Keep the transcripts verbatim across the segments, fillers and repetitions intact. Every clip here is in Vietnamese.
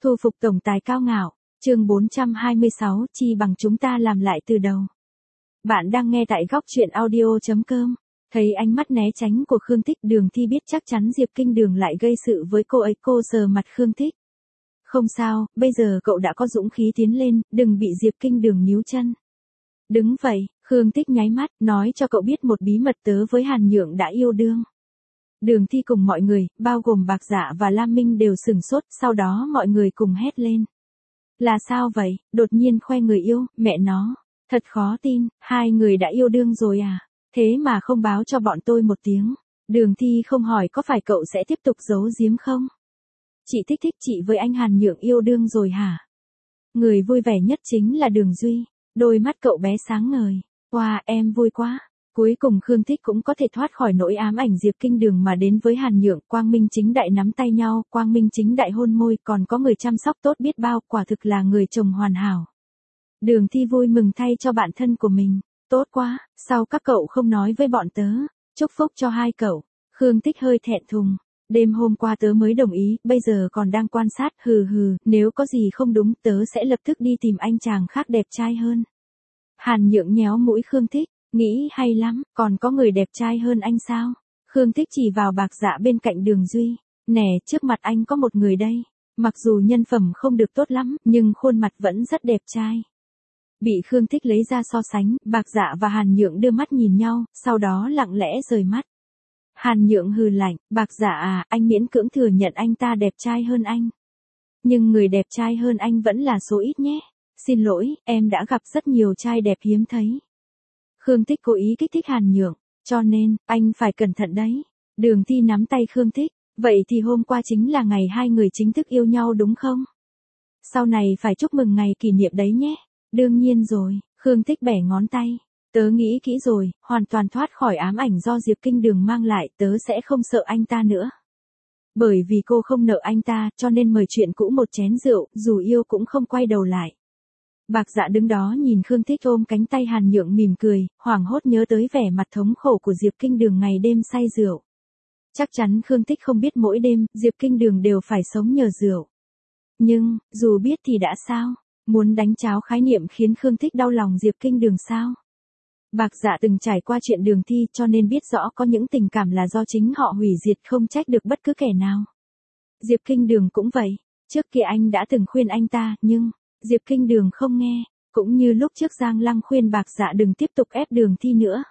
Thu phục tổng tài cao ngạo, chương bốn trăm hai mươi sáu, chi bằng chúng ta làm lại từ đầu. Bạn đang nghe tại góc truyện audio chấm com. Thấy ánh mắt né tránh của Khương Thích, Đường Thi biết chắc chắn Diệp Kinh Đường lại gây sự với cô ấy. Cô sờ mặt Khương Thích. Không sao, bây giờ cậu đã có dũng khí tiến lên, đừng bị Diệp Kinh Đường níu chân. Đứng vậy, Khương Thích nháy mắt, nói cho cậu biết một bí mật, tớ với Hàn Nhượng đã yêu đương. Đường Thi cùng mọi người, bao gồm Bạc Dạ và Lam Minh đều sửng sốt, sau đó mọi người cùng hét lên. Là sao vậy, đột nhiên khoe người yêu, mẹ nó, thật khó tin, hai người đã yêu đương rồi à, thế mà không báo cho bọn tôi một tiếng. Đường Thi không hỏi có phải cậu sẽ tiếp tục giấu giếm không? Chị Thích Thích, chị với anh Hàn Nhượng yêu đương rồi hả? Người vui vẻ nhất chính là Đường Duy, đôi mắt cậu bé sáng ngời, wow em vui quá. Cuối cùng Khương Thích cũng có thể thoát khỏi nỗi ám ảnh Diệp Kinh Đường mà đến với Hàn Nhượng, quang minh chính đại nắm tay nhau, quang minh chính đại hôn môi, còn có người chăm sóc tốt biết bao, quả thực là người chồng hoàn hảo. Đường Thi vui mừng thay cho bạn thân của mình, tốt quá, sao các cậu không nói với bọn tớ, chúc phúc cho hai cậu. Khương Thích hơi thẹn thùng, đêm hôm qua tớ mới đồng ý, bây giờ còn đang quan sát, hừ hừ, nếu có gì không đúng tớ sẽ lập tức đi tìm anh chàng khác đẹp trai hơn. Hàn Nhượng nhéo mũi Khương Thích. Nghĩ hay lắm, còn có người đẹp trai hơn anh sao? Khương Thích chỉ vào Bạc Dạ bên cạnh Đường Duy. Nè, trước mặt anh có một người đây. Mặc dù nhân phẩm không được tốt lắm, nhưng khuôn mặt vẫn rất đẹp trai. Bị Khương Thích lấy ra so sánh, Bạc Dạ và Hàn Nhượng đưa mắt nhìn nhau, sau đó lặng lẽ rời mắt. Hàn Nhượng hừ lạnh, Bạc Dạ à, anh miễn cưỡng thừa nhận anh ta đẹp trai hơn anh. Nhưng người đẹp trai hơn anh vẫn là số ít nhé. Xin lỗi, em đã gặp rất nhiều trai đẹp hiếm thấy. Khương Thích cố ý kích thích Hàn Nhượng, cho nên, anh phải cẩn thận đấy. Đường Thi nắm tay Khương Thích, vậy thì hôm qua chính là ngày hai người chính thức yêu nhau đúng không? Sau này phải chúc mừng ngày kỷ niệm đấy nhé. Đương nhiên rồi, Khương Thích bẻ ngón tay. Tớ nghĩ kỹ rồi, hoàn toàn thoát khỏi ám ảnh do Diệp Kinh Đường mang lại, tớ sẽ không sợ anh ta nữa. Bởi vì cô không nợ anh ta, cho nên mời chuyện cũ một chén rượu, dù yêu cũng không quay đầu lại. Bạc Dạ đứng đó nhìn Khương Thích ôm cánh tay Hàn Nhượng mỉm cười, hoảng hốt nhớ tới vẻ mặt thống khổ của Diệp Kinh Đường ngày đêm say rượu. Chắc chắn Khương Thích không biết mỗi đêm, Diệp Kinh Đường đều phải sống nhờ rượu. Nhưng, dù biết thì đã sao? Muốn đánh cháo khái niệm khiến Khương Thích đau lòng Diệp Kinh Đường sao? Bạc Dạ từng trải qua chuyện Đường Thi cho nên biết rõ có những tình cảm là do chính họ hủy diệt, không trách được bất cứ kẻ nào. Diệp Kinh Đường cũng vậy, trước kia anh đã từng khuyên anh ta, nhưng... Diệp Kinh Đường không nghe, cũng như lúc trước Giang Lăng khuyên Bạc Dạ đừng tiếp tục ép Đường Thi nữa.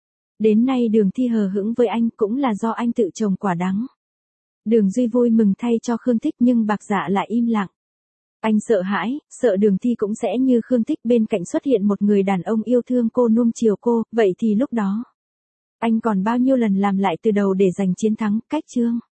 Đến nay Đường Thi hờ hững với anh cũng là do anh tự trồng quả đắng. Đường Duy vui mừng thay cho Khương Thích nhưng Bạc Dạ lại im lặng. Anh sợ hãi, sợ Đường Thi cũng sẽ như Khương Thích bên cạnh xuất hiện một người đàn ông yêu thương cô nuông chiều cô, vậy thì lúc đó, anh còn bao nhiêu lần làm lại từ đầu để giành chiến thắng, cách chương.